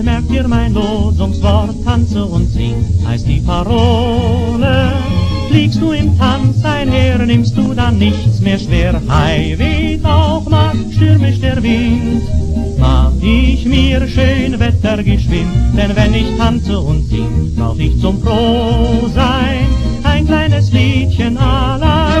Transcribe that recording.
merkt ihr mein Losungswort, tanze und sing, heißt die Parole. Fliegst du im Tanz einher, nimmst du dann nichts mehr schwer. Hei, weht auch mal stürmisch der Wind, mach ich mir schön Wetter geschwind. Denn wenn ich tanze und sing, brauch ich zum Frohsein ein kleines Liedchen allein.